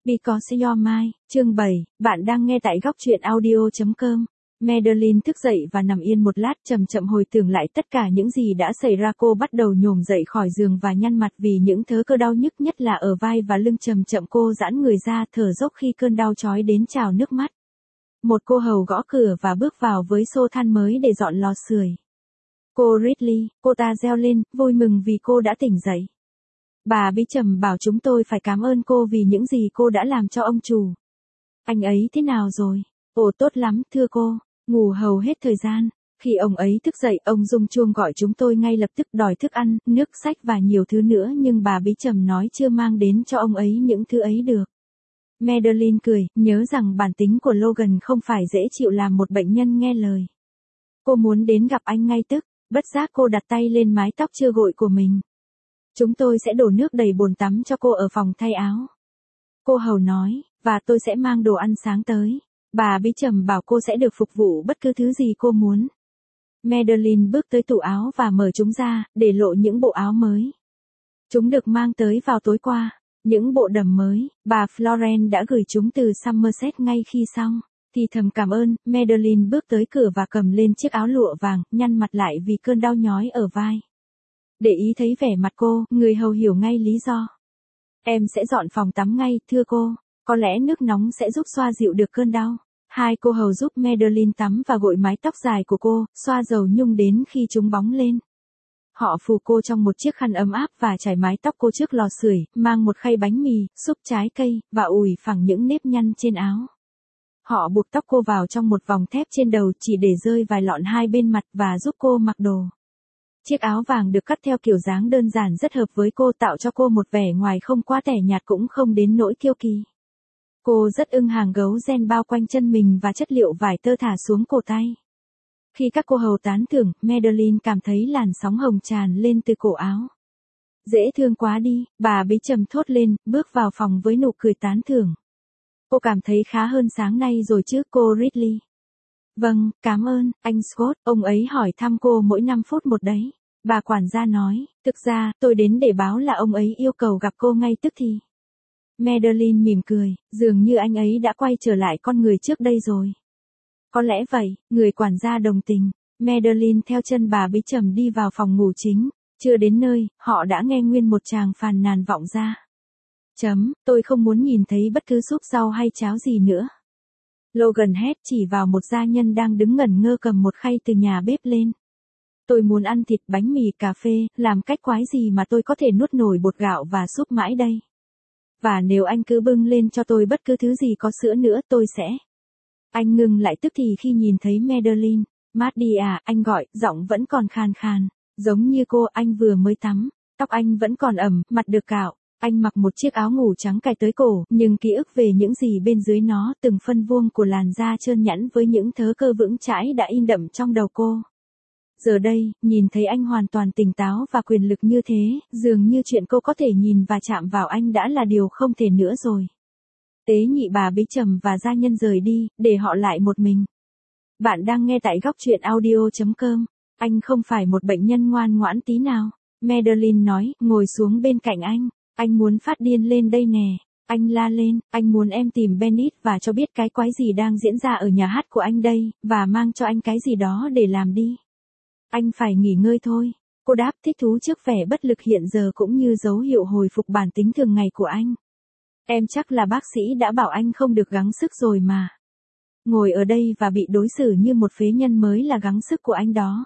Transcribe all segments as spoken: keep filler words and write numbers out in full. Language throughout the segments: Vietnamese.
Because You're Mine, chương bảy, bạn đang nghe tại góc truyện audio chấm com. Madeline thức dậy và nằm yên một lát, chậm chậm hồi tưởng lại tất cả những gì đã xảy ra. Cô bắt đầu nhổm dậy khỏi giường và nhăn mặt vì những thớ cơ đau nhức, nhất là ở vai và lưng. Chậm chậm cô giãn người ra, thở dốc khi cơn đau chói đến trào nước mắt. Một cô hầu gõ cửa và bước vào với xô than mới để dọn lò sưởi. Cô Ridley, cô ta reo lên, vui mừng vì cô đã tỉnh dậy. Bà bí trầm bảo chúng tôi phải cảm ơn cô vì những gì cô đã làm cho ông chủ. Anh ấy thế nào rồi? Ồ, tốt lắm, thưa cô, ngủ hầu hết thời gian. Khi ông ấy thức dậy, ông rung chuông gọi chúng tôi ngay lập tức, đòi thức ăn, nước, sách và nhiều thứ nữa, nhưng bà bí trầm nói chưa mang đến cho ông ấy những thứ ấy được. Madeline cười, nhớ rằng bản tính của Logan không phải dễ chịu làm một bệnh nhân nghe lời. Cô muốn đến gặp anh ngay tức, bất giác cô đặt tay lên mái tóc chưa gội của mình. Chúng tôi sẽ đổ nước đầy bồn tắm cho cô ở phòng thay áo. Cô hầu nói, và tôi sẽ mang đồ ăn sáng tới. Bà bí trầm bảo cô sẽ được phục vụ bất cứ thứ gì cô muốn. Madeline bước tới tủ áo và mở chúng ra, để lộ những bộ áo mới. Chúng được mang tới vào tối qua. Những bộ đầm mới, bà Florence đã gửi chúng từ Somerset ngay khi xong. Thì thầm cảm ơn, Madeline bước tới cửa và cầm lên chiếc áo lụa vàng, nhăn mặt lại vì cơn đau nhói ở vai. Để ý thấy vẻ mặt cô, người hầu hiểu ngay lý do. Em sẽ dọn phòng tắm ngay, thưa cô. Có lẽ nước nóng sẽ giúp xoa dịu được cơn đau. Hai cô hầu giúp Madeline tắm và gội mái tóc dài của cô, xoa dầu nhung đến khi chúng bóng lên. Họ phủ cô trong một chiếc khăn ấm áp và trải mái tóc cô trước lò sưởi, mang một khay bánh mì, súp trái cây, và ủi phẳng những nếp nhăn trên áo. Họ buộc tóc cô vào trong một vòng thép trên đầu chỉ để rơi vài lọn hai bên mặt và giúp cô mặc đồ. Chiếc áo vàng được cắt theo kiểu dáng đơn giản rất hợp với cô, tạo cho cô một vẻ ngoài không quá tẻ nhạt cũng không đến nỗi kiêu kỳ. Cô rất ưng hàng gấu ren bao quanh chân mình và chất liệu vải tơ thả xuống cổ tay. Khi các cô hầu tán thưởng, Madeline cảm thấy làn sóng hồng tràn lên từ cổ áo. Dễ thương quá đi, bà bí trầm thốt lên, bước vào phòng với nụ cười tán thưởng. Cô cảm thấy khá hơn sáng nay rồi chứ, cô Ridley? Vâng, cảm ơn, anh Scott, ông ấy hỏi thăm cô mỗi năm phút một đấy. Bà quản gia nói, thực ra, tôi đến để báo là ông ấy yêu cầu gặp cô ngay tức thì. Madeline mỉm cười, dường như anh ấy đã quay trở lại con người trước đây rồi. Có lẽ vậy, người quản gia đồng tình. Madeline theo chân bà bí trầm đi vào phòng ngủ chính. Chưa đến nơi, họ đã nghe nguyên một tràng phàn nàn vọng ra. Chấm, tôi không muốn nhìn thấy bất cứ súp rau hay cháo gì nữa. Logan hét chỉ vào một gia nhân đang đứng ngẩn ngơ cầm một khay từ nhà bếp lên. Tôi muốn ăn thịt, bánh mì, cà phê, làm cách quái gì mà tôi có thể nuốt nổi bột gạo và súp mãi đây. Và nếu anh cứ bưng lên cho tôi bất cứ thứ gì có sữa nữa tôi sẽ... Anh ngừng lại tức thì khi nhìn thấy Madeline. Maddie à, anh gọi, giọng vẫn còn khàn khàn. Giống như cô, anh vừa mới tắm. Tóc anh vẫn còn ẩm, mặt được cạo. Anh mặc một chiếc áo ngủ trắng cài tới cổ, nhưng ký ức về những gì bên dưới nó, từng phân vuông của làn da trơn nhẵn với những thớ cơ vững chãi đã in đậm trong đầu cô. Giờ đây, nhìn thấy anh hoàn toàn tỉnh táo và quyền lực như thế, dường như chuyện cô có thể nhìn và chạm vào anh đã là điều không thể nữa rồi. Tế nhị bà bí trầm và gia nhân rời đi, để họ lại một mình. Bạn đang nghe tại góc truyện audio chấm com. Anh không phải một bệnh nhân ngoan ngoãn tí nào. Madeline nói, ngồi xuống bên cạnh anh. Anh muốn phát điên lên đây nè. Anh la lên, anh muốn em tìm Bennett và cho biết cái quái gì đang diễn ra ở nhà hát của anh đây, và mang cho anh cái gì đó để làm đi. Anh phải nghỉ ngơi thôi. Cô đáp thích thú trước vẻ bất lực hiện giờ cũng như dấu hiệu hồi phục bản tính thường ngày của anh. Em chắc là bác sĩ đã bảo anh không được gắng sức rồi mà. Ngồi ở đây và bị đối xử như một phế nhân mới là gắng sức của anh đó.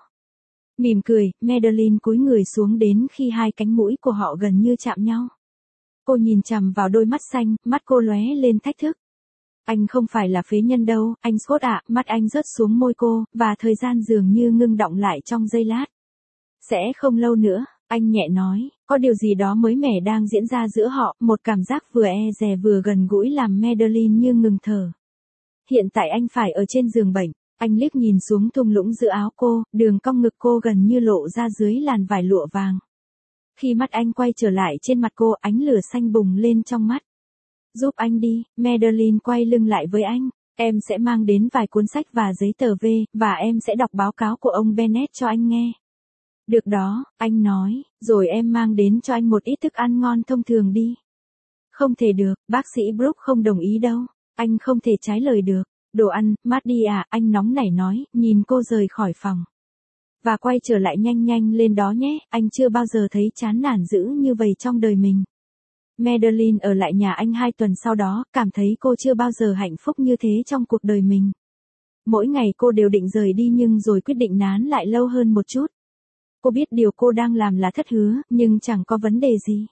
Mỉm cười, Madeline cúi người xuống đến khi hai cánh mũi của họ gần như chạm nhau. Cô nhìn chằm vào đôi mắt xanh, mắt cô lóe lên thách thức. Anh không phải là phế nhân đâu, anh Scott ạ, mắt anh rớt xuống môi cô, và thời gian dường như ngưng đọng lại trong giây lát. Sẽ không lâu nữa, anh nhẹ nói, có điều gì đó mới mẻ đang diễn ra giữa họ, một cảm giác vừa e dè vừa gần gũi làm Madeline như ngừng thở. Hiện tại anh phải ở trên giường bệnh, anh liếc nhìn xuống thung lũng giữa áo cô, đường cong ngực cô gần như lộ ra dưới làn vải lụa vàng. Khi mắt anh quay trở lại trên mặt cô, ánh lửa xanh bùng lên trong mắt. Giúp anh đi, Madeline quay lưng lại với anh, em sẽ mang đến vài cuốn sách và giấy tờ về, và em sẽ đọc báo cáo của ông Bennett cho anh nghe. Được đó, anh nói, rồi em mang đến cho anh một ít thức ăn ngon thông thường đi. Không thể được, bác sĩ Brooke không đồng ý đâu. Anh không thể trái lời được. Đồ ăn, Maddie à, anh nóng nảy nói, nhìn cô rời khỏi phòng. Và quay trở lại nhanh nhanh lên đó nhé, anh chưa bao giờ thấy chán nản dữ như vậy trong đời mình. Madeline ở lại nhà anh hai tuần sau đó, cảm thấy cô chưa bao giờ hạnh phúc như thế trong cuộc đời mình. Mỗi ngày cô đều định rời đi nhưng rồi quyết định nán lại lâu hơn một chút. Cô biết điều cô đang làm là thất hứa, nhưng chẳng có vấn đề gì.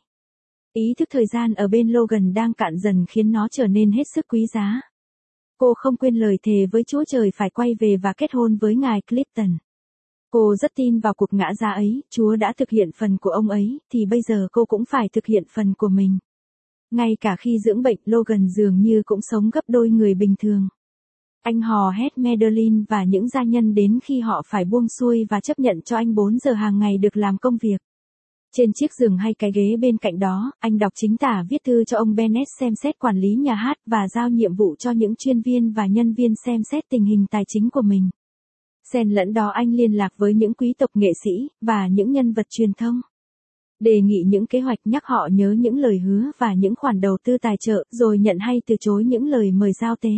Ý thức thời gian ở bên Logan đang cạn dần khiến nó trở nên hết sức quý giá. Cô không quên lời thề với Chúa Trời phải quay về và kết hôn với ngài Clifton. Cô rất tin vào cuộc ngã giá ấy, Chúa đã thực hiện phần của ông ấy, thì bây giờ cô cũng phải thực hiện phần của mình. Ngay cả khi dưỡng bệnh, Logan dường như cũng sống gấp đôi người bình thường. Anh hò hét Madeline và những gia nhân đến khi họ phải buông xuôi và chấp nhận cho anh bốn giờ hàng ngày được làm công việc. Trên chiếc giường hay cái ghế bên cạnh đó, anh đọc chính tả viết thư cho ông Bennett xem xét quản lý nhà hát và giao nhiệm vụ cho những chuyên viên và nhân viên xem xét tình hình tài chính của mình. Xen lẫn đó anh liên lạc với những quý tộc nghệ sĩ, và những nhân vật truyền thông. Đề nghị những kế hoạch, nhắc họ nhớ những lời hứa và những khoản đầu tư tài trợ, rồi nhận hay từ chối những lời mời giao tế.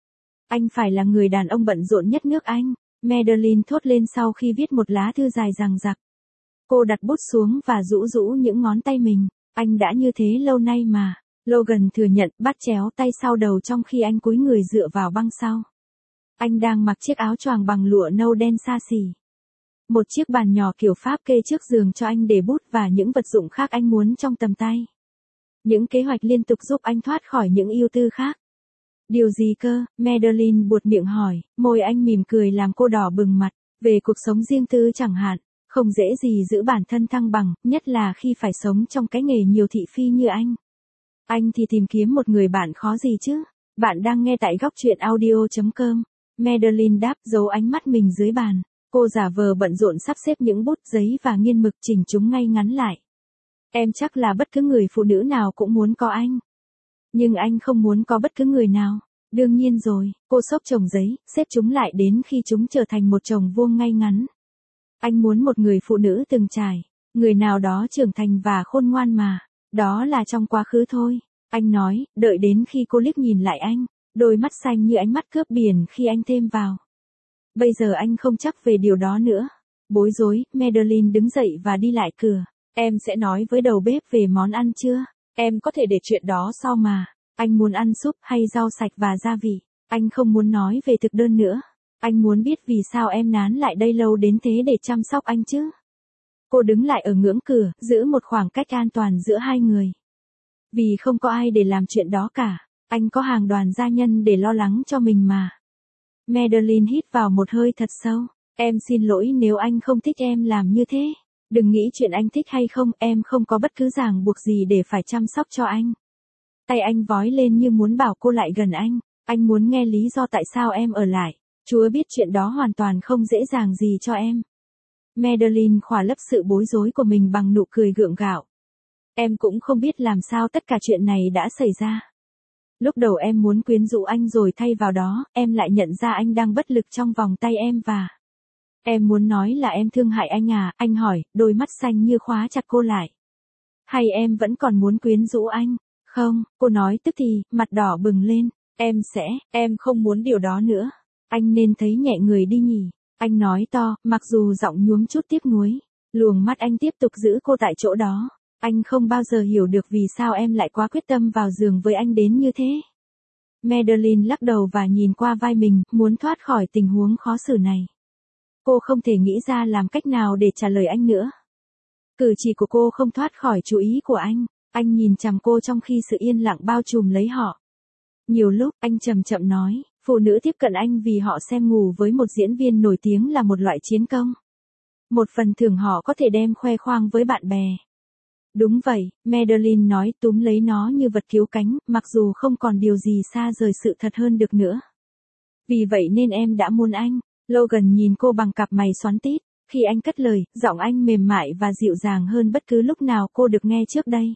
Anh phải là người đàn ông bận rộn nhất nước Anh, Madeline thốt lên sau khi viết một lá thư dài dằng dặc. Cô đặt bút xuống và rũ rũ những ngón tay mình. Anh đã như thế lâu nay mà. Logan thừa nhận, bắt chéo tay sau đầu trong khi anh cúi người dựa vào băng sau. Anh đang mặc chiếc áo choàng bằng lụa nâu đen xa xỉ. Một chiếc bàn nhỏ kiểu Pháp kê trước giường cho anh để bút và những vật dụng khác anh muốn trong tầm tay. Những kế hoạch liên tục giúp anh thoát khỏi những ưu tư khác. Điều gì cơ? Madeline buột miệng hỏi, môi anh mỉm cười làm cô đỏ bừng mặt. Về cuộc sống riêng tư chẳng hạn. Không dễ gì giữ bản thân thăng bằng, nhất là khi phải sống trong cái nghề nhiều thị phi như anh. Anh thì tìm kiếm một người bạn khó gì chứ? Bạn đang nghe tại góc truyện audio chấm com. Madeline đáp, giấu ánh mắt mình dưới bàn. Cô giả vờ bận rộn sắp xếp những bút giấy và nghiên mực chỉnh chúng ngay ngắn lại. Em chắc là bất cứ người phụ nữ nào cũng muốn có anh. Nhưng anh không muốn có bất cứ người nào. Đương nhiên rồi, cô xốc chồng giấy, xếp chúng lại đến khi chúng trở thành một chồng vuông ngay ngắn. Anh muốn một người phụ nữ từng trải, người nào đó trưởng thành và khôn ngoan mà. Đó là trong quá khứ thôi. Anh nói, đợi đến khi cô liếc nhìn lại anh, đôi mắt xanh như ánh mắt cướp biển khi anh thêm vào. Bây giờ anh không chắc về điều đó nữa. Bối rối, Madeline đứng dậy và đi lại cửa. Em sẽ nói với đầu bếp về món ăn chưa? Em có thể để chuyện đó sau mà. Anh muốn ăn súp hay rau sạch và gia vị. Anh không muốn nói về thực đơn nữa. Anh muốn biết vì sao em nán lại đây lâu đến thế để chăm sóc anh chứ. Cô đứng lại ở ngưỡng cửa, giữ một khoảng cách an toàn giữa hai người. Vì không có ai để làm chuyện đó cả. Anh có hàng đoàn gia nhân để lo lắng cho mình mà. Madeline hít vào một hơi thật sâu. Em xin lỗi nếu anh không thích em làm như thế. Đừng nghĩ chuyện anh thích hay không, em không có bất cứ ràng buộc gì để phải chăm sóc cho anh. Tay anh vói lên như muốn bảo cô lại gần anh. Anh muốn nghe lý do tại sao em ở lại. Chúa biết chuyện đó hoàn toàn không dễ dàng gì cho em. Madeline khỏa lấp sự bối rối của mình bằng nụ cười gượng gạo. Em cũng không biết làm sao tất cả chuyện này đã xảy ra. Lúc đầu em muốn quyến rũ anh rồi thay vào đó, em lại nhận ra anh đang bất lực trong vòng tay em và... Em muốn nói là em thương hại anh à, anh hỏi, đôi mắt xanh như khóa chặt cô lại. Hay em vẫn còn muốn quyến rũ anh? Không, cô nói tức thì, mặt đỏ bừng lên. Em sẽ, em không muốn điều đó nữa. Anh nên thấy nhẹ người đi nhỉ. Anh nói to, mặc dù giọng nhuốm chút tiếc nuối. Luồng mắt anh tiếp tục giữ cô tại chỗ đó. Anh không bao giờ hiểu được vì sao em lại quá quyết tâm vào giường với anh đến như thế. Madeline lắc đầu và nhìn qua vai mình, muốn thoát khỏi tình huống khó xử này. Cô không thể nghĩ ra làm cách nào để trả lời anh nữa. Cử chỉ của cô không thoát khỏi chú ý của anh. Anh nhìn chằm cô trong khi sự yên lặng bao trùm lấy họ. Nhiều lúc, anh chậm chậm nói, phụ nữ tiếp cận anh vì họ xem ngủ với một diễn viên nổi tiếng là một loại chiến công. Một phần thưởng họ có thể đem khoe khoang với bạn bè. Đúng vậy, Madeline nói, túm lấy nó như vật cứu cánh, mặc dù không còn điều gì xa rời sự thật hơn được nữa. Vì vậy nên em đã muốn anh. Logan nhìn cô bằng cặp mày xoắn tít. Khi anh cất lời, giọng anh mềm mại và dịu dàng hơn bất cứ lúc nào cô được nghe trước đây.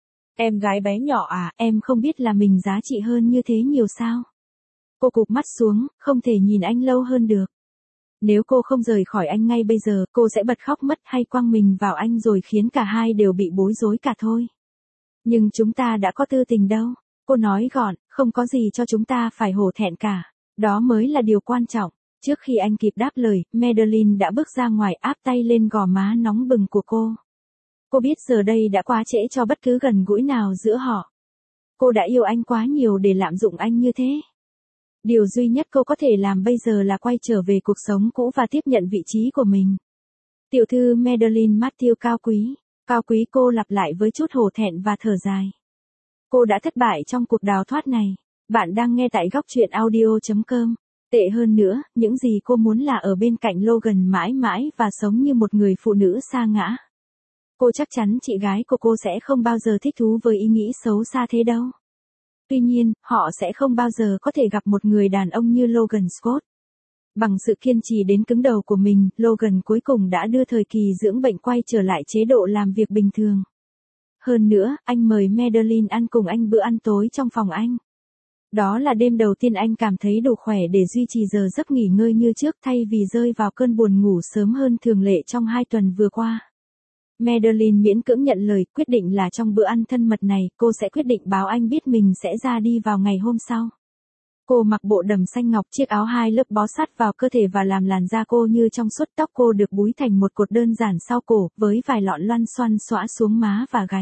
Em gái bé nhỏ à, em không biết là mình giá trị hơn như thế nhiều sao? Cô cụp mắt xuống, không thể nhìn anh lâu hơn được. Nếu cô không rời khỏi anh ngay bây giờ, cô sẽ bật khóc mất hay quăng mình vào anh rồi khiến cả hai đều bị bối rối cả thôi. Nhưng chúng ta đã có tư tình đâu. Cô nói gọn, không có gì cho chúng ta phải hổ thẹn cả. Đó mới là điều quan trọng. Trước khi anh kịp đáp lời, Madeline đã bước ra ngoài áp tay lên gò má nóng bừng của cô. Cô biết giờ đây đã quá trễ cho bất cứ gần gũi nào giữa họ. Cô đã yêu anh quá nhiều để lạm dụng anh như thế. Điều duy nhất cô có thể làm bây giờ là quay trở về cuộc sống cũ và tiếp nhận vị trí của mình. Tiểu thư Madeline Matthew cao quý. Cao quý, cô lặp lại với chút hổ thẹn và thở dài. Cô đã thất bại trong cuộc đào thoát này. Bạn đang nghe tại góc truyện audio chấm com. Tệ hơn nữa, những gì cô muốn là ở bên cạnh Logan mãi mãi và sống như một người phụ nữ sa ngã. Cô chắc chắn chị gái của cô sẽ không bao giờ thích thú với ý nghĩ xấu xa thế đâu. Tuy nhiên, họ sẽ không bao giờ có thể gặp một người đàn ông như Logan Scott. Bằng sự kiên trì đến cứng đầu của mình, Logan cuối cùng đã đưa thời kỳ dưỡng bệnh quay trở lại chế độ làm việc bình thường. Hơn nữa, anh mời Madeline ăn cùng anh bữa ăn tối trong phòng anh. Đó là đêm đầu tiên anh cảm thấy đủ khỏe để duy trì giờ giấc nghỉ ngơi như trước thay vì rơi vào cơn buồn ngủ sớm hơn thường lệ trong hai tuần vừa qua. Madeline miễn cưỡng nhận lời, quyết định là trong bữa ăn thân mật này, cô sẽ quyết định báo anh biết mình sẽ ra đi vào ngày hôm sau. Cô mặc bộ đầm xanh ngọc, chiếc áo hai lớp bó sát vào cơ thể và làm làn da cô như trong suốt. Tóc cô được búi thành một cột đơn giản sau cổ, với vài lọn loăn xoăn xõa xuống má và gáy.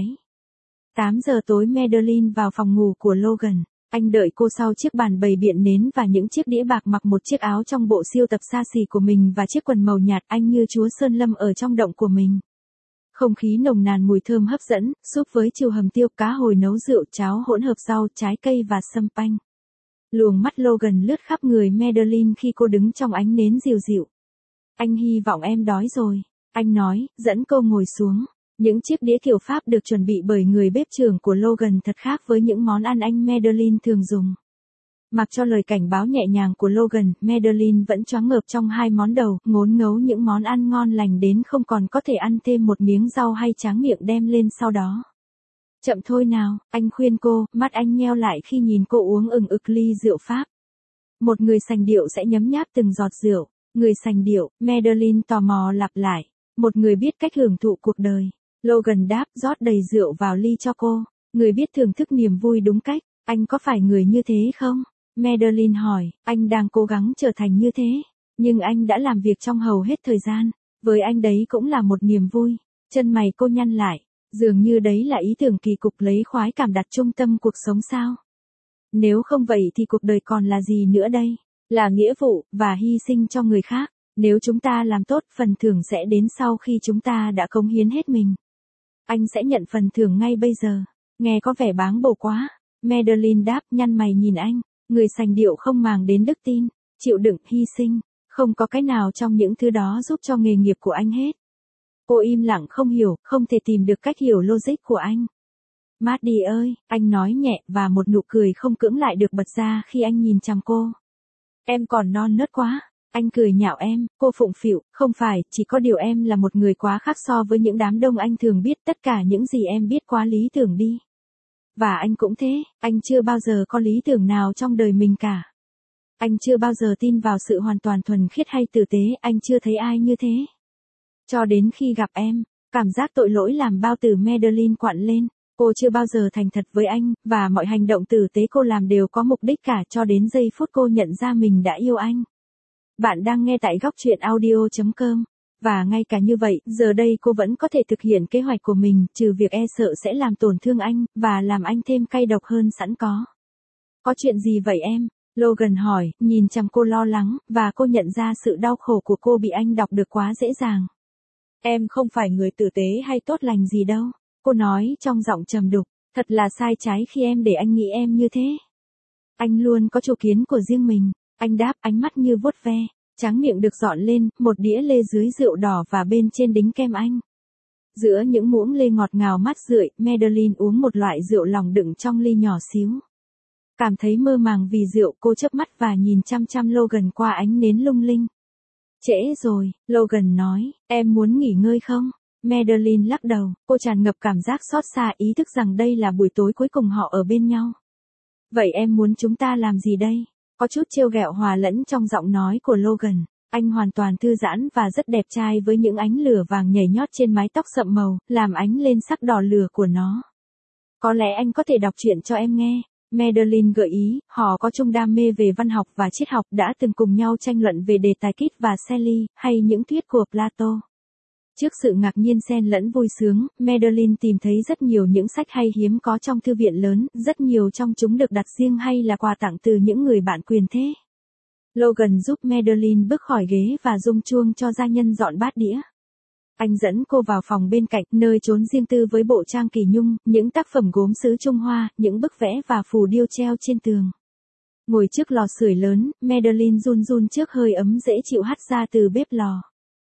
tám giờ tối Madeline vào phòng ngủ của Logan. Anh đợi cô sau chiếc bàn bày biện nến và những chiếc đĩa bạc, mặc một chiếc áo trong bộ siêu tập xa xỉ của mình và chiếc quần màu nhạt, anh như chúa Sơn Lâm ở trong động của mình. Không khí nồng nàn mùi thơm hấp dẫn, súp với chiều hầm tiêu, cá hồi nấu rượu, cháo hỗn hợp rau, trái cây và sâm panh. Luồng mắt Logan lướt khắp người Madeline khi cô đứng trong ánh nến dịu dịu. Anh hy vọng em đói rồi, anh nói, dẫn cô ngồi xuống. Những chiếc đĩa kiểu Pháp được chuẩn bị bởi người bếp trưởng của Logan thật khác với những món ăn anh Madeline thường dùng. Mặc cho lời cảnh báo nhẹ nhàng của Logan, Madeline vẫn choáng ngợp trong hai món đầu, ngốn ngấu những món ăn ngon lành đến không còn có thể ăn thêm một miếng rau hay tráng miệng đem lên sau đó. Chậm thôi nào, anh khuyên cô, mắt anh nheo lại khi nhìn cô uống ừng ực ly rượu Pháp. Một người sành điệu sẽ nhấm nháp từng giọt rượu. Người sành điệu, Madeline tò mò lặp lại. Một người biết cách hưởng thụ cuộc đời. Logan đáp, rót đầy rượu vào ly cho cô. Người biết thưởng thức niềm vui đúng cách. Anh có phải người như thế không? Madeline hỏi, anh đang cố gắng trở thành như thế. Nhưng anh đã làm việc trong hầu hết thời gian. Với anh đấy cũng là một niềm vui. Chân mày cô nhăn lại. Dường như đấy là ý tưởng kỳ cục lấy khoái cảm đặt trung tâm cuộc sống sao? Nếu không vậy thì cuộc đời còn là gì nữa đây? Là nghĩa vụ, và hy sinh cho người khác. Nếu chúng ta làm tốt, phần thưởng sẽ đến sau khi chúng ta đã cống hiến hết mình. Anh sẽ nhận phần thưởng ngay bây giờ. Nghe có vẻ báng bổ quá. Madeline đáp, nhăn mày nhìn anh. Người sành điệu không màng đến đức tin, chịu đựng, hy sinh. Không có cái nào trong những thứ đó giúp cho nghề nghiệp của anh hết. Cô im lặng không hiểu, không thể tìm được cách hiểu logic của anh. Maddie ơi, anh nói nhẹ và một nụ cười không cưỡng lại được bật ra khi anh nhìn chằm cô. Em còn non nớt quá. Anh cười nhạo em, cô phụng phịu, không phải, chỉ có điều em là một người quá khác so với những đám đông anh thường biết, tất cả những gì em biết quá lý tưởng đi. Và anh cũng thế, anh chưa bao giờ có lý tưởng nào trong đời mình cả. Anh chưa bao giờ tin vào sự hoàn toàn thuần khiết hay tử tế, anh chưa thấy ai như thế. Cho đến khi gặp em, cảm giác tội lỗi làm bao tử Madeline quặn lên. Cô chưa bao giờ thành thật với anh, và mọi hành động tử tế cô làm đều có mục đích cả, cho đến giây phút cô nhận ra mình đã yêu anh. Bạn đang nghe tại góc truyện audio chấm com. Và ngay cả như vậy, giờ đây cô vẫn có thể thực hiện kế hoạch của mình, trừ việc e sợ sẽ làm tổn thương anh, và làm anh thêm cay độc hơn sẵn có. Có chuyện gì vậy em? Logan hỏi, nhìn chằm cô lo lắng, và cô nhận ra sự đau khổ của cô bị anh đọc được quá dễ dàng. Em không phải người tử tế hay tốt lành gì đâu, cô nói trong giọng trầm đục, thật là sai trái khi em để anh nghĩ em như thế. Anh luôn có chủ kiến của riêng mình, anh đáp, ánh mắt như vuốt ve, tráng miệng được dọn lên, một đĩa lê dưới rượu đỏ và bên trên đính kem anh. Giữa những muỗng lê ngọt ngào mát rượi, Madeline uống một loại rượu lòng đựng trong ly nhỏ xíu. Cảm thấy mơ màng vì rượu, cô chớp mắt và nhìn chăm chăm Logan qua ánh nến lung linh. Trễ rồi, Logan nói, em muốn nghỉ ngơi không? Madeline lắc đầu, cô tràn ngập cảm giác xót xa, ý thức rằng đây là buổi tối cuối cùng họ ở bên nhau. Vậy em muốn chúng ta làm gì đây? Có chút trêu ghẹo hòa lẫn trong giọng nói của Logan. Anh hoàn toàn thư giãn và rất đẹp trai với những ánh lửa vàng nhảy nhót trên mái tóc sậm màu, làm ánh lên sắc đỏ lửa của nó. Có lẽ anh có thể đọc truyện cho em nghe. Madeline gợi ý, họ có chung đam mê về văn học và triết học, đã từng cùng nhau tranh luận về đề tài Kit và Shelley, hay những thuyết của Plato. Trước sự ngạc nhiên xen lẫn vui sướng, Madeline tìm thấy rất nhiều những sách hay hiếm có trong thư viện lớn, rất nhiều trong chúng được đặt riêng hay là quà tặng từ những người bạn quyền thế. Logan giúp Madeline bước khỏi ghế và rung chuông cho gia nhân dọn bát đĩa. Anh dẫn cô vào phòng bên cạnh, nơi trốn riêng tư với bộ trang kỳ nhung, những tác phẩm gốm sứ Trung Hoa, những bức vẽ và phù điêu treo trên tường. Ngồi trước lò sưởi lớn, Madeline run run trước hơi ấm dễ chịu hắt ra từ bếp lò.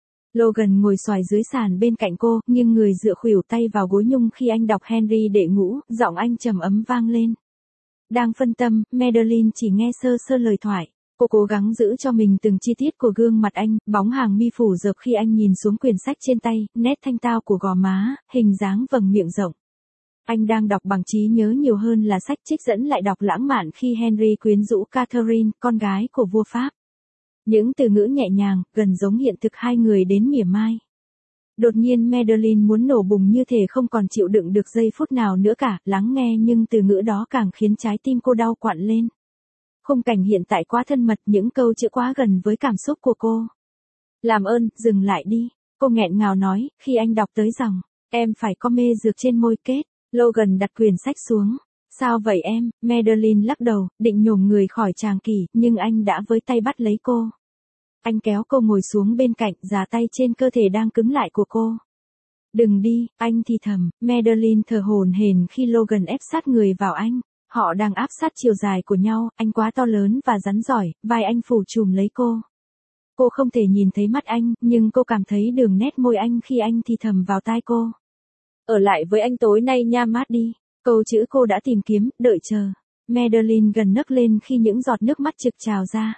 Logan ngồi xoài dưới sàn bên cạnh cô, nghiêng người dựa khuỷu tay vào gối nhung khi anh đọc Henry đệ ngũ, giọng anh trầm ấm vang lên. Đang phân tâm, Madeline chỉ nghe sơ sơ lời thoại. Cô cố gắng giữ cho mình từng chi tiết của gương mặt anh, bóng hàng mi phủ dợp khi anh nhìn xuống quyển sách trên tay, nét thanh tao của gò má, hình dáng vầng miệng rộng. Anh đang đọc bằng trí nhớ nhiều hơn là sách trích dẫn lại đọc lãng mạn khi Henry quyến rũ Catherine, con gái của vua Pháp. Những từ ngữ nhẹ nhàng, gần giống hiện thực hai người đến mỉa mai. Đột nhiên Madeline muốn nổ bùng như thể không còn chịu đựng được giây phút nào nữa cả, lắng nghe nhưng từ ngữ đó càng khiến trái tim cô đau quặn lên. Khung cảnh hiện tại quá thân mật, những câu chữ quá gần với cảm xúc của cô. Làm ơn, dừng lại đi, cô nghẹn ngào nói, khi anh đọc tới dòng, em phải có mê dược trên môi kết. Logan đặt quyển sách xuống. Sao vậy em? Madeline lắc đầu, định nhổm người khỏi tràng kỷ, nhưng anh đã với tay bắt lấy cô. Anh kéo cô ngồi xuống bên cạnh, già tay trên cơ thể đang cứng lại của cô. Đừng đi, anh thì thầm. Madeline thở hổn hển khi Logan ép sát người vào anh. Họ đang áp sát chiều dài của nhau, anh quá to lớn và rắn giỏi, vai anh phủ trùm lấy cô. Cô không thể nhìn thấy mắt anh, nhưng cô cảm thấy đường nét môi anh khi anh thì thầm vào tai cô. Ở lại với anh tối nay nha Maddie. Câu chữ cô đã tìm kiếm, đợi chờ. Madeline gần nấc lên khi những giọt nước mắt trực trào ra.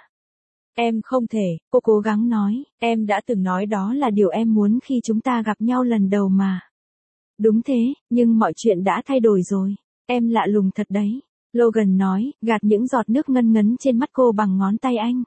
Em không thể, cô cố gắng nói, em đã từng nói đó là điều em muốn khi chúng ta gặp nhau lần đầu mà. Đúng thế, nhưng mọi chuyện đã thay đổi rồi. Em lạ lùng thật đấy. Logan nói, gạt những giọt nước ngân ngấn trên mắt cô bằng ngón tay anh.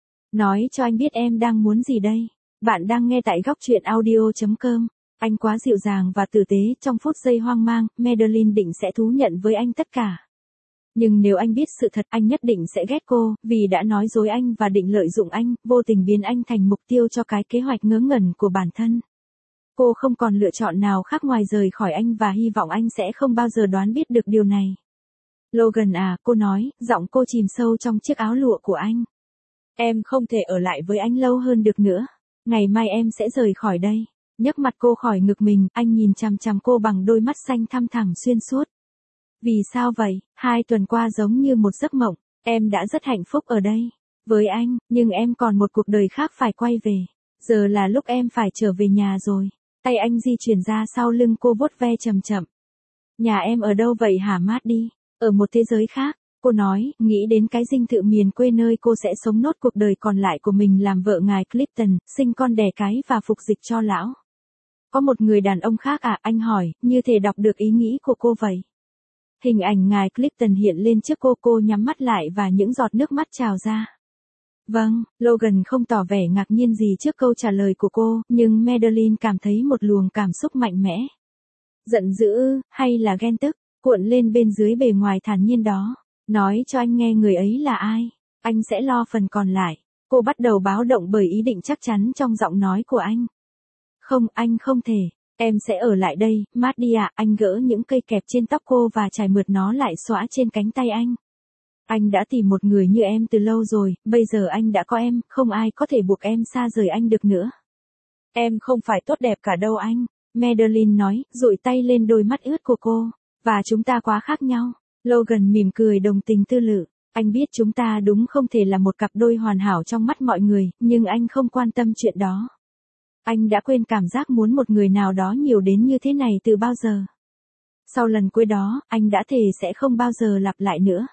Nói cho anh biết em đang muốn gì đây. Bạn đang nghe tại góc truyện audio chấm com. Anh quá dịu dàng và tử tế, trong phút giây hoang mang, Madeline định sẽ thú nhận với anh tất cả. Nhưng nếu anh biết sự thật, anh nhất định sẽ ghét cô, vì đã nói dối anh và định lợi dụng anh, vô tình biến anh thành mục tiêu cho cái kế hoạch ngớ ngẩn của bản thân. Cô không còn lựa chọn nào khác ngoài rời khỏi anh và hy vọng anh sẽ không bao giờ đoán biết được điều này. Logan à, cô nói, giọng cô chìm sâu trong chiếc áo lụa của anh. Em không thể ở lại với anh lâu hơn được nữa. Ngày mai em sẽ rời khỏi đây. Nhấc mặt cô khỏi ngực mình, anh nhìn chằm chằm cô bằng đôi mắt xanh thăm thẳm xuyên suốt. Vì sao vậy? Hai tuần qua giống như một giấc mộng. Em đã rất hạnh phúc ở đây. Với anh, nhưng em còn một cuộc đời khác phải quay về. Giờ là lúc em phải trở về nhà rồi. Tay anh di chuyển ra sau lưng cô vuốt ve chậm chậm. Nhà em ở đâu vậy hả Maddie? Ở một thế giới khác. Cô nói, nghĩ đến cái dinh thự miền quê nơi cô sẽ sống nốt cuộc đời còn lại của mình làm vợ ngài Clifton, sinh con đẻ cái và phục dịch cho lão. Có một người đàn ông khác à? Anh hỏi, như thể đọc được ý nghĩ của cô vậy. Hình ảnh ngài Clifton hiện lên trước cô, cô nhắm mắt lại và những giọt nước mắt trào ra. Vâng, Logan không tỏ vẻ ngạc nhiên gì trước câu trả lời của cô, nhưng Madeline cảm thấy một luồng cảm xúc mạnh mẽ. Giận dữ, hay là ghen tức, cuộn lên bên dưới bề ngoài thản nhiên đó. Nói cho anh nghe người ấy là ai, anh sẽ lo phần còn lại. Cô bắt đầu báo động bởi ý định chắc chắn trong giọng nói của anh. Không, anh không thể. Em sẽ ở lại đây, Maddie à. Anh gỡ những cây kẹp trên tóc cô và trải mượt nó lại xõa trên cánh tay anh. Anh đã tìm một người như em từ lâu rồi, bây giờ anh đã có em, không ai có thể buộc em xa rời anh được nữa. Em không phải tốt đẹp cả đâu anh, Madeline nói, dụi tay lên đôi mắt ướt của cô. Và chúng ta quá khác nhau. Logan mỉm cười đồng tình tư lự. Anh biết chúng ta đúng không thể là một cặp đôi hoàn hảo trong mắt mọi người, nhưng anh không quan tâm chuyện đó. Anh đã quên cảm giác muốn một người nào đó nhiều đến như thế này từ bao giờ. Sau lần cuối đó, anh đã thề sẽ không bao giờ lặp lại nữa.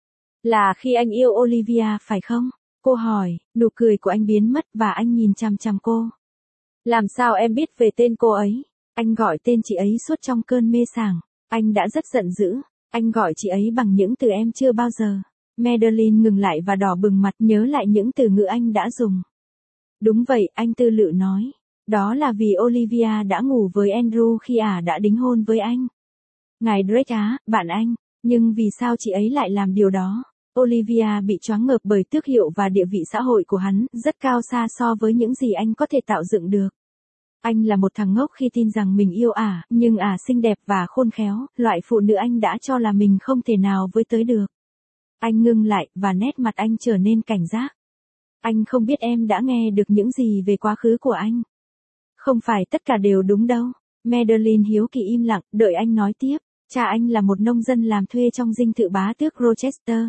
Là khi anh yêu Olivia phải không? Cô hỏi, nụ cười của anh biến mất và anh nhìn chằm chằm cô. Làm sao em biết về tên cô ấy? Anh gọi tên chị ấy suốt trong cơn mê sảng. Anh đã rất giận dữ. Anh gọi chị ấy bằng những từ em chưa bao giờ. Madeline ngừng lại và đỏ bừng mặt nhớ lại những từ ngữ anh đã dùng. Đúng vậy, anh tư lự nói. Đó là vì Olivia đã ngủ với Andrew khi ả đã đính hôn với anh. Ngài Drake á, bạn anh, nhưng vì sao chị ấy lại làm điều đó? Olivia bị choáng ngợp bởi tước hiệu và địa vị xã hội của hắn, rất cao xa so với những gì anh có thể tạo dựng được. Anh là một thằng ngốc khi tin rằng mình yêu ả, nhưng ả xinh đẹp và khôn khéo, loại phụ nữ anh đã cho là mình không thể nào với tới được. Anh ngưng lại, và nét mặt anh trở nên cảnh giác. Anh không biết em đã nghe được những gì về quá khứ của anh. Không phải tất cả đều đúng đâu. Madeline hiếu kỳ im lặng, đợi anh nói tiếp. Cha anh là một nông dân làm thuê trong dinh thự bá tước Rochester.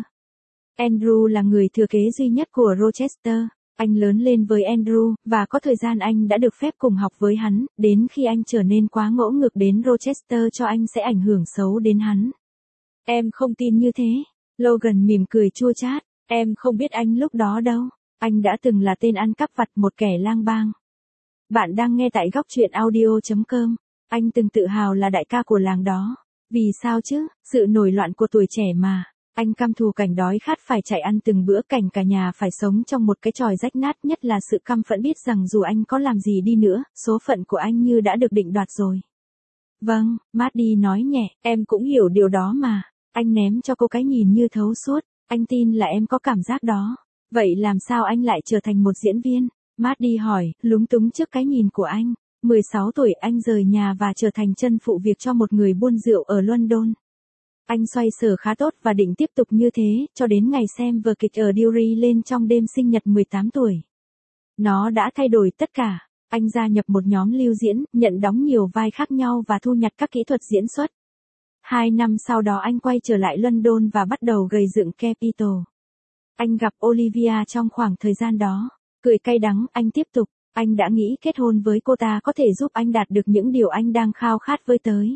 Andrew là người thừa kế duy nhất của Rochester. Anh lớn lên với Andrew, và có thời gian anh đã được phép cùng học với hắn, đến khi anh trở nên quá ngỗ ngược đến Rochester cho anh sẽ ảnh hưởng xấu đến hắn. Em không tin như thế. Logan mỉm cười chua chát. Em không biết anh lúc đó đâu. Anh đã từng là tên ăn cắp vặt, một kẻ lang bang. Bạn đang nghe tại góc truyện audio chấm com. Anh từng tự hào là đại ca của làng đó. Vì sao chứ, sự nổi loạn của tuổi trẻ mà. Anh căm thù cảnh đói khát phải chạy ăn từng bữa, cảnh cả nhà phải sống trong một cái chòi rách nát, nhất là sự căm phẫn biết rằng dù anh có làm gì đi nữa, số phận của anh như đã được định đoạt rồi. Vâng, Maddie nói nhẹ, em cũng hiểu điều đó mà. Anh ném cho cô cái nhìn như thấu suốt, anh tin là em có cảm giác đó. Vậy làm sao anh lại trở thành một diễn viên? Maddie hỏi, lúng túng trước cái nhìn của anh. mười sáu tuổi anh rời nhà và trở thành chân phụ việc cho một người buôn rượu ở London. Anh xoay sở khá tốt và định tiếp tục như thế, cho đến ngày xem vở kịch ở Dury lên trong đêm sinh nhật mười tám tuổi. Nó đã thay đổi tất cả. Anh gia nhập một nhóm lưu diễn, nhận đóng nhiều vai khác nhau và thu nhặt các kỹ thuật diễn xuất. Hai năm sau đó anh quay trở lại London và bắt đầu gầy dựng Capitol. Anh gặp Olivia trong khoảng thời gian đó. Cười cay đắng, anh tiếp tục. Anh đã nghĩ kết hôn với cô ta có thể giúp anh đạt được những điều anh đang khao khát với tới.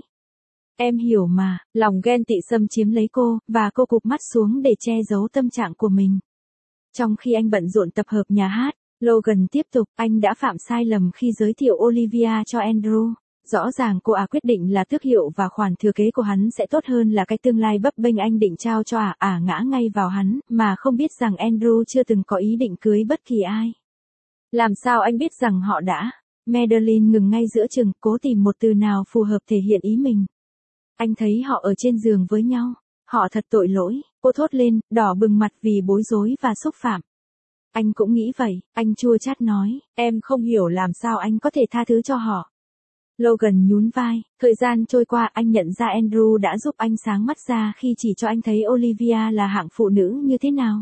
Em hiểu mà, lòng ghen tị xâm chiếm lấy cô, và cô cụp mắt xuống để che giấu tâm trạng của mình. Trong khi anh bận rộn tập hợp nhà hát, Logan tiếp tục, anh đã phạm sai lầm khi giới thiệu Olivia cho Andrew. Rõ ràng cô ả quyết định là tước hiệu và khoản thừa kế của hắn sẽ tốt hơn là cái tương lai bấp bênh anh định trao cho ả, ả ngã ngay vào hắn, mà không biết rằng Andrew chưa từng có ý định cưới bất kỳ ai. Làm sao anh biết rằng họ đã? Madeline ngừng ngay giữa chừng, cố tìm một từ nào phù hợp thể hiện ý mình. Anh thấy họ ở trên giường với nhau. Họ thật tội lỗi, cô thốt lên, đỏ bừng mặt vì bối rối và xúc phạm. Anh cũng nghĩ vậy, anh chua chát nói, em không hiểu làm sao anh có thể tha thứ cho họ. Logan nhún vai, thời gian trôi qua anh nhận ra Andrew đã giúp anh sáng mắt ra khi chỉ cho anh thấy Olivia là hạng phụ nữ như thế nào.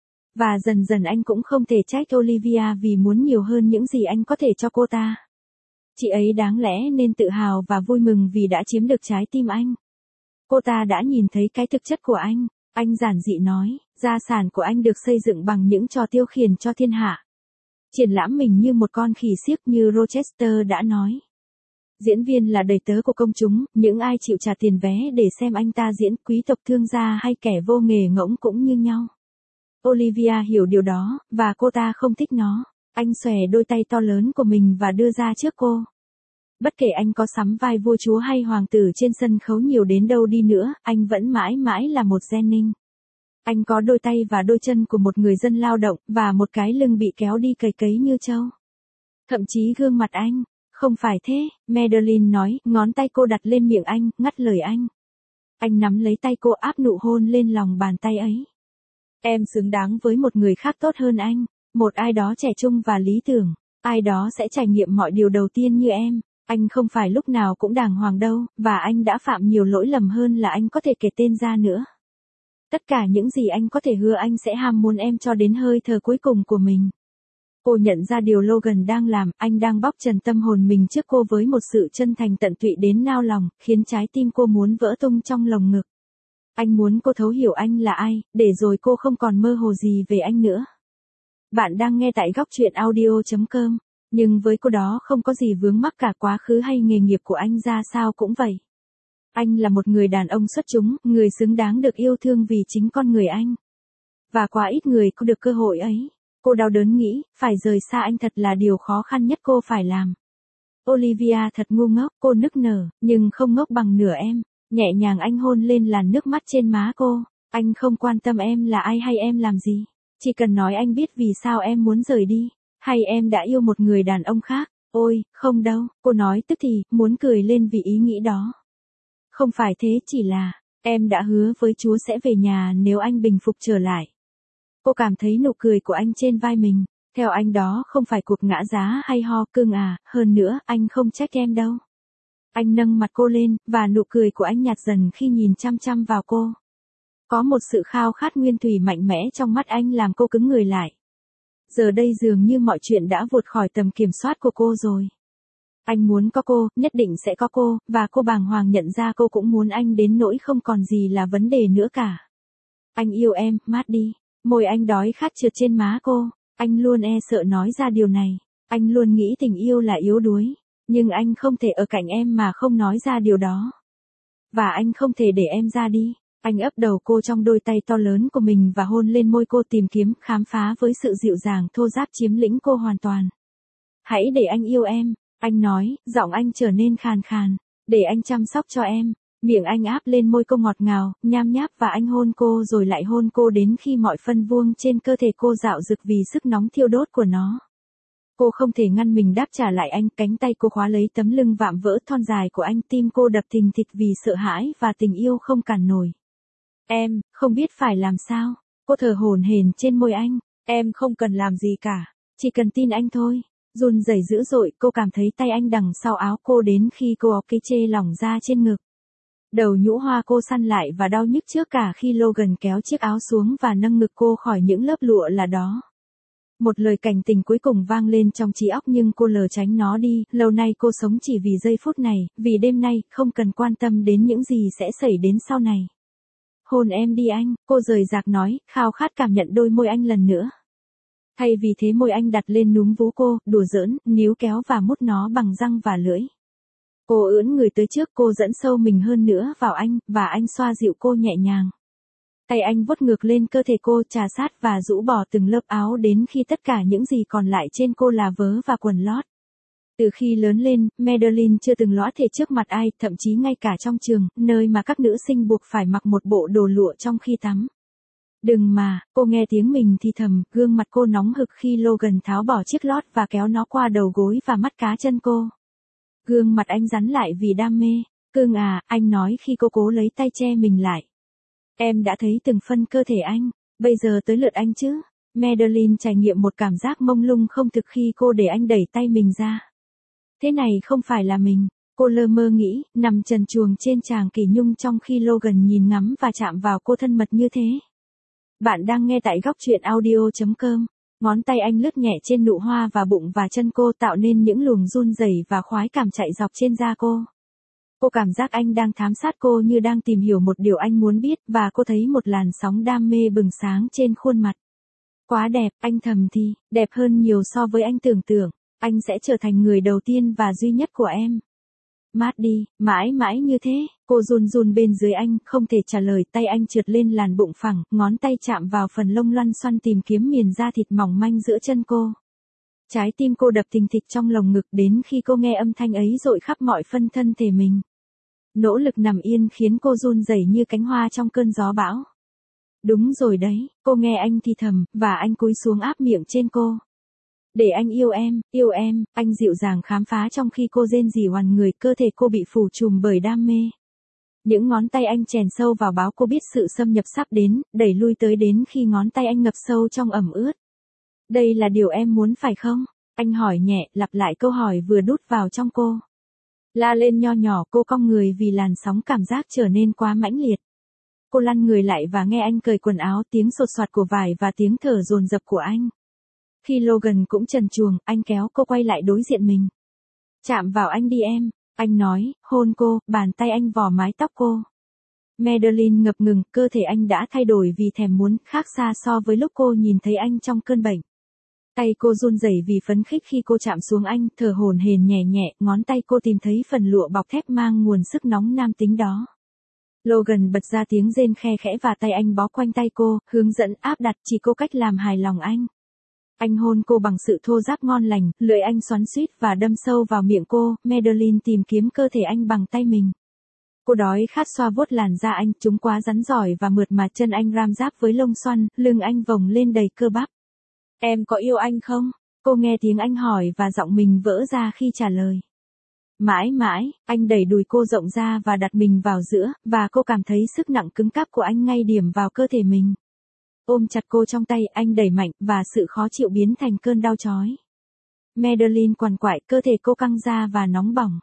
Và dần dần anh cũng không thể trách Olivia vì muốn nhiều hơn những gì anh có thể cho cô ta. Chị ấy đáng lẽ nên tự hào và vui mừng vì đã chiếm được trái tim anh. Cô ta đã nhìn thấy cái thực chất của anh. Anh giản dị nói, gia sản của anh được xây dựng bằng những trò tiêu khiển cho thiên hạ. Triển lãm mình như một con khỉ xiếc như Rochester đã nói. Diễn viên là đầy tớ của công chúng, những ai chịu trả tiền vé để xem anh ta diễn, quý tộc thương gia hay kẻ vô nghề ngỗng cũng như nhau. Olivia hiểu điều đó, và cô ta không thích nó. Anh xòe đôi tay to lớn của mình và đưa ra trước cô. Bất kể anh có sắm vai vua chúa hay hoàng tử trên sân khấu nhiều đến đâu đi nữa, anh vẫn mãi mãi là một Jennings. Anh có đôi tay và đôi chân của một người dân lao động, và một cái lưng bị kéo đi cầy cấy như trâu. Thậm chí gương mặt anh, không phải thế, Madeline nói, ngón tay cô đặt lên miệng anh, ngắt lời anh. Anh nắm lấy tay cô áp nụ hôn lên lòng bàn tay ấy. Em xứng đáng với một người khác tốt hơn anh, một ai đó trẻ trung và lý tưởng, ai đó sẽ trải nghiệm mọi điều đầu tiên như em. Anh không phải lúc nào cũng đàng hoàng đâu, và anh đã phạm nhiều lỗi lầm hơn là anh có thể kể tên ra nữa. Tất cả những gì anh có thể hứa anh sẽ ham muốn em cho đến hơi thở cuối cùng của mình. Cô nhận ra điều Logan đang làm, anh đang bóc trần tâm hồn mình trước cô với một sự chân thành tận tụy đến nao lòng, khiến trái tim cô muốn vỡ tung trong lồng ngực. Anh muốn cô thấu hiểu anh là ai, để rồi cô không còn mơ hồ gì về anh nữa. Bạn đang nghe tại góc truyện audio chấm com. Nhưng với cô đó không có gì vướng mắc cả, quá khứ hay nghề nghiệp của anh ra sao cũng vậy. Anh là một người đàn ông xuất chúng, người xứng đáng được yêu thương vì chính con người anh. Và quá ít người có được cơ hội ấy. Cô đau đớn nghĩ, phải rời xa anh thật là điều khó khăn nhất cô phải làm. Olivia thật ngu ngốc, cô nức nở, nhưng không ngốc bằng nửa em. Nhẹ nhàng anh hôn lên làn nước mắt trên má cô. Anh không quan tâm em là ai hay em làm gì. Chỉ cần nói anh biết vì sao em muốn rời đi. Hay em đã yêu một người đàn ông khác? Ôi, không đâu, cô nói tức thì, muốn cười lên vì ý nghĩ đó. Không phải thế, chỉ là, em đã hứa với Chúa sẽ về nhà nếu anh bình phục trở lại. Cô cảm thấy nụ cười của anh trên vai mình. Theo anh đó không phải cuộc ngã giá hay ho cưng à, hơn nữa, anh không trách em đâu. Anh nâng mặt cô lên, và nụ cười của anh nhạt dần khi nhìn chăm chăm vào cô. Có một sự khao khát nguyên thủy mạnh mẽ trong mắt anh làm cô cứng người lại. Giờ đây dường như mọi chuyện đã vụt khỏi tầm kiểm soát của cô rồi. Anh muốn có cô, nhất định sẽ có cô, và cô bàng hoàng nhận ra cô cũng muốn anh đến nỗi không còn gì là vấn đề nữa cả. Anh yêu em, Maddie. Môi anh đói khát trượt trên má cô. Anh luôn e sợ nói ra điều này. Anh luôn nghĩ tình yêu là yếu đuối. Nhưng anh không thể ở cạnh em mà không nói ra điều đó. Và anh không thể để em ra đi. Anh ấp đầu cô trong đôi tay to lớn của mình và hôn lên môi cô tìm kiếm, khám phá với sự dịu dàng thô ráp chiếm lĩnh cô hoàn toàn. Hãy để anh yêu em, anh nói, giọng anh trở nên khàn khàn. Để anh chăm sóc cho em. Miệng anh áp lên môi cô ngọt ngào, nham nháp và anh hôn cô rồi lại hôn cô đến khi mọi phân vuông trên cơ thể cô dạo rực vì sức nóng thiêu đốt của nó. Cô không thể ngăn mình đáp trả lại anh, cánh tay cô khóa lấy tấm lưng vạm vỡ thon dài của anh, tim cô đập thình thịch vì sợ hãi và tình yêu không cản nổi. Em, không biết phải làm sao. Cô thở hổn hển trên môi anh. Em không cần làm gì cả. Chỉ cần tin anh thôi. Run rẩy dữ dội, cô cảm thấy tay anh đằng sau áo cô đến khi cô áo kê chê lỏng ra trên ngực. Đầu nhũ hoa cô săn lại và đau nhức trước cả khi Logan kéo chiếc áo xuống và nâng ngực cô khỏi những lớp lụa là đó. Một lời cảnh tình cuối cùng vang lên trong trí óc nhưng cô lờ tránh nó đi, lâu nay cô sống chỉ vì giây phút này, vì đêm nay, không cần quan tâm đến những gì sẽ xảy đến sau này. Hôn em đi anh, cô rời rạc nói, khao khát cảm nhận đôi môi anh lần nữa. Thay vì thế môi anh đặt lên núm vú cô, đùa giỡn, níu kéo và mút nó bằng răng và lưỡi. Cô ưỡn người tới trước, cô dẫn sâu mình hơn nữa vào anh, và anh xoa dịu cô nhẹ nhàng. Tay anh vuốt ngược lên cơ thể cô, trà sát và rũ bỏ từng lớp áo đến khi tất cả những gì còn lại trên cô là vớ và quần lót. Từ khi lớn lên, Madeline chưa từng lõa thể trước mặt ai, thậm chí ngay cả trong trường, nơi mà các nữ sinh buộc phải mặc một bộ đồ lụa trong khi tắm. Đừng mà, cô nghe tiếng mình thì thầm, gương mặt cô nóng hực khi Logan tháo bỏ chiếc lót và kéo nó qua đầu gối và mắt cá chân cô. Gương mặt anh rắn lại vì đam mê. Cưng à, anh nói khi cô cố lấy tay che mình lại. Em đã thấy từng phân cơ thể anh, bây giờ tới lượt anh chứ. Madeline trải nghiệm một cảm giác mông lung không thực khi cô để anh đẩy tay mình ra. Thế này không phải là mình, cô lơ mơ nghĩ, nằm trần truồng trên tràng kỷ nhung trong khi Logan nhìn ngắm và chạm vào cô thân mật như thế. Bạn đang nghe tại góc truyện audio chấm com. Ngón tay anh lướt nhẹ trên nụ hoa và bụng và chân cô tạo nên những luồng run rẩy và khoái cảm chạy dọc trên da cô. Cô cảm giác anh đang thám sát cô như đang tìm hiểu một điều anh muốn biết và cô thấy một làn sóng đam mê bừng sáng trên khuôn mặt. Quá đẹp, anh thầm thì, đẹp hơn nhiều so với anh tưởng tượng. Anh sẽ trở thành người đầu tiên và duy nhất của em. Maddie, mãi mãi như thế, cô run run bên dưới anh, không thể trả lời, tay anh trượt lên làn bụng phẳng, ngón tay chạm vào phần lông loăn xoăn tìm kiếm miền da thịt mỏng manh giữa chân cô. Trái tim cô đập thình thịch trong lồng ngực đến khi cô nghe âm thanh ấy dội khắp mọi phân thân thể mình. Nỗ lực nằm yên khiến cô run rẩy như cánh hoa trong cơn gió bão. Đúng rồi đấy, cô nghe anh thì thầm, và anh cúi xuống áp miệng trên cô. Để anh yêu em, yêu em, anh dịu dàng khám phá trong khi cô rên rỉ hoàn người, cơ thể cô bị phủ trùm bởi đam mê. Những ngón tay anh chèn sâu vào báo cô biết sự xâm nhập sắp đến, đẩy lui tới đến khi ngón tay anh ngập sâu trong ẩm ướt. Đây là điều em muốn phải không? Anh hỏi nhẹ, lặp lại câu hỏi vừa đút vào trong cô. La lên nho nhỏ, cô cong người vì làn sóng cảm giác trở nên quá mãnh liệt. Cô lăn người lại và nghe anh cởi quần áo, tiếng sột soạt của vải và tiếng thở dồn dập của anh. Khi Logan cũng trần truồng, anh kéo cô quay lại đối diện mình. Chạm vào anh đi em, anh nói, hôn cô, bàn tay anh vò mái tóc cô. Madeline ngập ngừng, cơ thể anh đã thay đổi vì thèm muốn, khác xa so với lúc cô nhìn thấy anh trong cơn bệnh. Tay cô run rẩy vì phấn khích khi cô chạm xuống anh, thở hổn hển nhẹ nhẹ, ngón tay cô tìm thấy phần lụa bọc thép mang nguồn sức nóng nam tính đó. Logan bật ra tiếng rên khe khẽ và tay anh bó quanh tay cô, hướng dẫn áp đặt chỉ cô cách làm hài lòng anh. Anh hôn cô bằng sự thô ráp ngon lành, lưỡi anh xoắn xuýt và đâm sâu vào miệng cô, Madeline tìm kiếm cơ thể anh bằng tay mình. Cô đói khát xoa vuốt làn da anh, chúng quá rắn giỏi và mượt mà, chân anh ram ráp với lông xoăn, lưng anh vòng lên đầy cơ bắp. Em có yêu anh không? Cô nghe tiếng anh hỏi và giọng mình vỡ ra khi trả lời. Mãi mãi, anh đẩy đùi cô rộng ra và đặt mình vào giữa, và cô cảm thấy sức nặng cứng cáp của anh ngay điểm vào cơ thể mình. Ôm chặt cô trong tay, anh đẩy mạnh, và sự khó chịu biến thành cơn đau chói. Madeline quằn quại, cơ thể cô căng ra và nóng bỏng.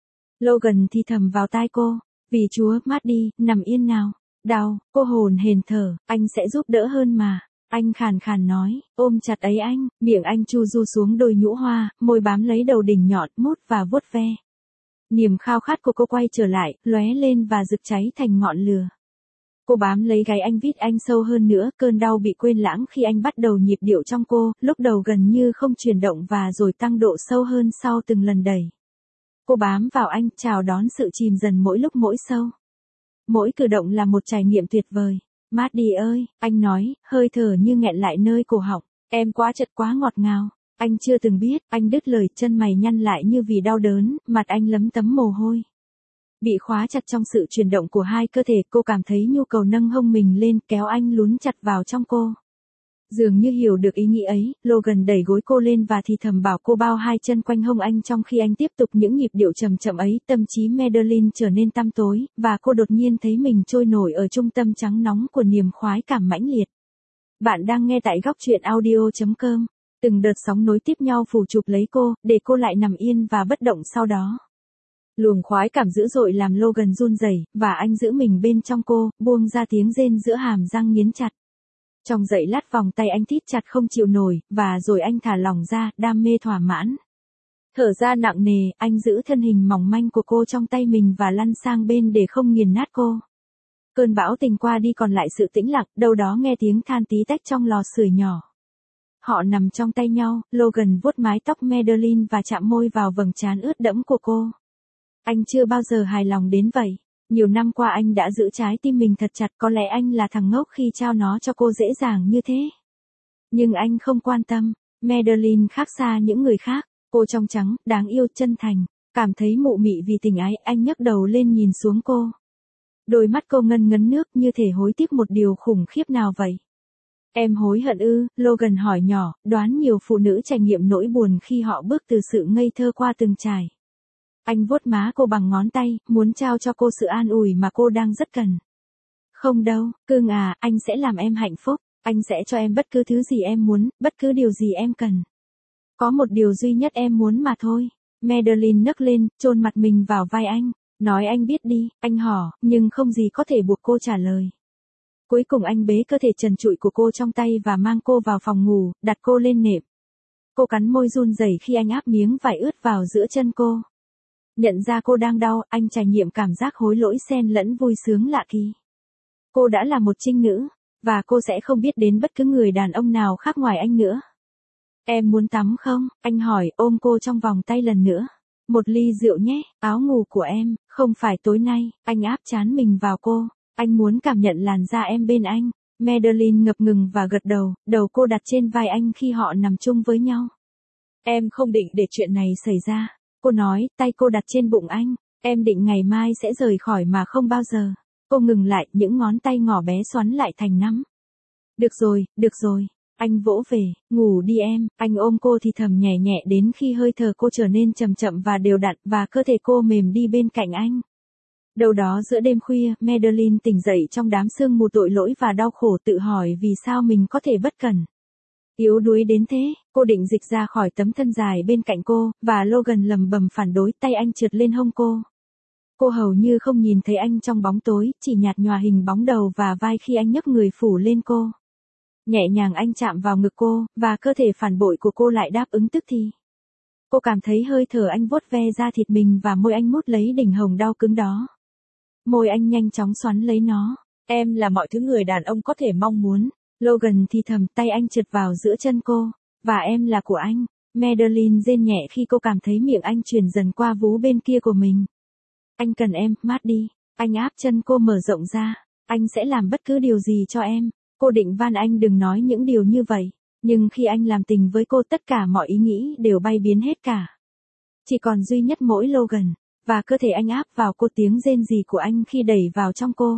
Logan thì thầm vào tai cô, vì Chúa, Maddie, nằm yên nào. Đau, cô hồn hển thở, anh sẽ giúp đỡ hơn mà. Anh khàn khàn nói, ôm chặt ấy anh, miệng anh chu du xuống đôi nhũ hoa, môi bám lấy đầu đỉnh nhọn, mút và vuốt ve. Niềm khao khát của cô quay trở lại, lóe lên và rực cháy thành ngọn lửa. Cô bám lấy gáy anh, vít anh sâu hơn nữa, cơn đau bị quên lãng khi anh bắt đầu nhịp điệu trong cô, lúc đầu gần như không chuyển động và rồi tăng độ sâu hơn sau từng lần đẩy. Cô bám vào anh, chào đón sự chìm dần mỗi lúc mỗi sâu. Mỗi cử động là một trải nghiệm tuyệt vời. Maddie ơi, anh nói, hơi thở như nghẹn lại nơi cổ họng, em quá chật quá ngọt ngào. Anh chưa từng biết, anh đứt lời, chân mày nhăn lại như vì đau đớn, mặt anh lấm tấm mồ hôi. Bị khóa chặt trong sự chuyển động của hai cơ thể, cô cảm thấy nhu cầu nâng hông mình lên, kéo anh lún chặt vào trong cô. Dường như hiểu được ý nghĩ ấy, Logan đẩy gối cô lên và thì thầm bảo cô bao hai chân quanh hông anh trong khi anh tiếp tục những nhịp điệu chậm chậm ấy. Tâm trí Madeline trở nên tăm tối, và cô đột nhiên thấy mình trôi nổi ở trung tâm trắng nóng của niềm khoái cảm mãnh liệt. Bạn đang nghe tại góc truyện audio chấm com. Từng đợt sóng nối tiếp nhau phủ chụp lấy cô, để cô lại nằm yên và bất động sau đó. Luồng khoái cảm dữ dội làm Logan run rẩy, và anh giữ mình bên trong cô, buông ra tiếng rên giữa hàm răng nghiến chặt. Trong giây lát vòng tay anh thít chặt không chịu nổi, và rồi anh thả lỏng ra, đam mê thỏa mãn. Thở ra nặng nề, anh giữ thân hình mỏng manh của cô trong tay mình và lăn sang bên để không nghiền nát cô. Cơn bão tình qua đi, còn lại sự tĩnh lặng, đâu đó nghe tiếng than tí tách trong lò sưởi nhỏ. Họ nằm trong tay nhau, Logan vuốt mái tóc Madeline và chạm môi vào vầng trán ướt đẫm của cô. Anh chưa bao giờ hài lòng đến vậy. Nhiều năm qua anh đã giữ trái tim mình thật chặt, có lẽ anh là thằng ngốc khi trao nó cho cô dễ dàng như thế. Nhưng anh không quan tâm. Madeline khác xa những người khác, cô trong trắng, đáng yêu, chân thành. Cảm thấy mụ mị vì tình ái, anh nhấc đầu lên nhìn xuống cô. Đôi mắt cô ngân ngấn nước như thể hối tiếc một điều khủng khiếp nào vậy. Em hối hận ư? Logan hỏi nhỏ, đoán nhiều phụ nữ trải nghiệm nỗi buồn khi họ bước từ sự ngây thơ qua từng trải. Anh vuốt má cô bằng ngón tay, muốn trao cho cô sự an ủi mà cô đang rất cần. Không đâu, cưng à, anh sẽ làm em hạnh phúc, anh sẽ cho em bất cứ thứ gì em muốn, bất cứ điều gì em cần. Có một điều duy nhất em muốn mà thôi. Madeline nấc lên, chôn mặt mình vào vai anh, nói anh biết đi, anh hỏ, nhưng không gì có thể buộc cô trả lời. Cuối cùng anh bế cơ thể trần trụi của cô trong tay và mang cô vào phòng ngủ, đặt cô lên nệm. Cô cắn môi run rẩy khi anh áp miếng vải ướt vào giữa chân cô. Nhận ra cô đang đau, anh trải nghiệm cảm giác hối lỗi xen lẫn vui sướng lạ kỳ. Cô đã là một trinh nữ, và cô sẽ không biết đến bất cứ người đàn ông nào khác ngoài anh nữa. Em muốn tắm không? Anh hỏi, ôm cô trong vòng tay lần nữa. Một ly rượu nhé, áo ngủ của em, không phải tối nay. Anh áp trán mình vào cô. Anh muốn cảm nhận làn da em bên anh. Madeline ngập ngừng và gật đầu, đầu cô đặt trên vai anh khi họ nằm chung với nhau. Em không định để chuyện này xảy ra. Cô nói, tay cô đặt trên bụng anh. Em định ngày mai sẽ rời khỏi mà không bao giờ. Cô ngừng lại, những ngón tay ngỏ bé xoắn lại thành nắm. Được rồi, được rồi. Anh vỗ về, ngủ đi em. Anh ôm cô thì thầm nhẹ nhẹ đến khi hơi thở cô trở nên chậm chậm và đều đặn, và cơ thể cô mềm đi bên cạnh anh. Đâu đó giữa đêm khuya, Madeline tỉnh dậy trong đám sương mù tội lỗi và đau khổ, tự hỏi vì sao mình có thể bất cẩn. Yếu đuối đến thế, cô định dịch ra khỏi tấm thân dài bên cạnh cô, và Logan lầm bầm phản đối, tay anh trượt lên hông cô. Cô hầu như không nhìn thấy anh trong bóng tối, chỉ nhạt nhòa hình bóng đầu và vai khi anh nhấc người phủ lên cô. Nhẹ nhàng anh chạm vào ngực cô, và cơ thể phản bội của cô lại đáp ứng tức thì. Cô cảm thấy hơi thở anh vuốt ve da thịt mình và môi anh mút lấy đỉnh hồng đau cứng đó. Môi anh nhanh chóng xoắn lấy nó. Em là mọi thứ người đàn ông có thể mong muốn. Logan thì thầm, tay anh trượt vào giữa chân cô. Và em là của anh. Madeline rên nhẹ khi cô cảm thấy miệng anh chuyển dần qua vú bên kia của mình. Anh cần em, Maddie. Anh áp chân cô mở rộng ra. Anh sẽ làm bất cứ điều gì cho em. Cô định van anh đừng nói những điều như vậy. Nhưng khi anh làm tình với cô, tất cả mọi ý nghĩ đều bay biến hết cả. Chỉ còn duy nhất mỗi Logan. Và cơ thể anh áp vào cô, tiếng rên rỉ của anh khi đẩy vào trong cô.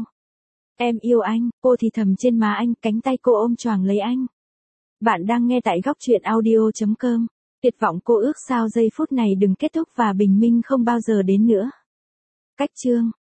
Em yêu anh, cô thì thầm trên má anh, cánh tay cô ôm choàng lấy anh. Bạn đang nghe tại góc truyện audio chấm com. Tuyệt vọng cô ước sao giây phút này đừng kết thúc và bình minh không bao giờ đến nữa. Cách chương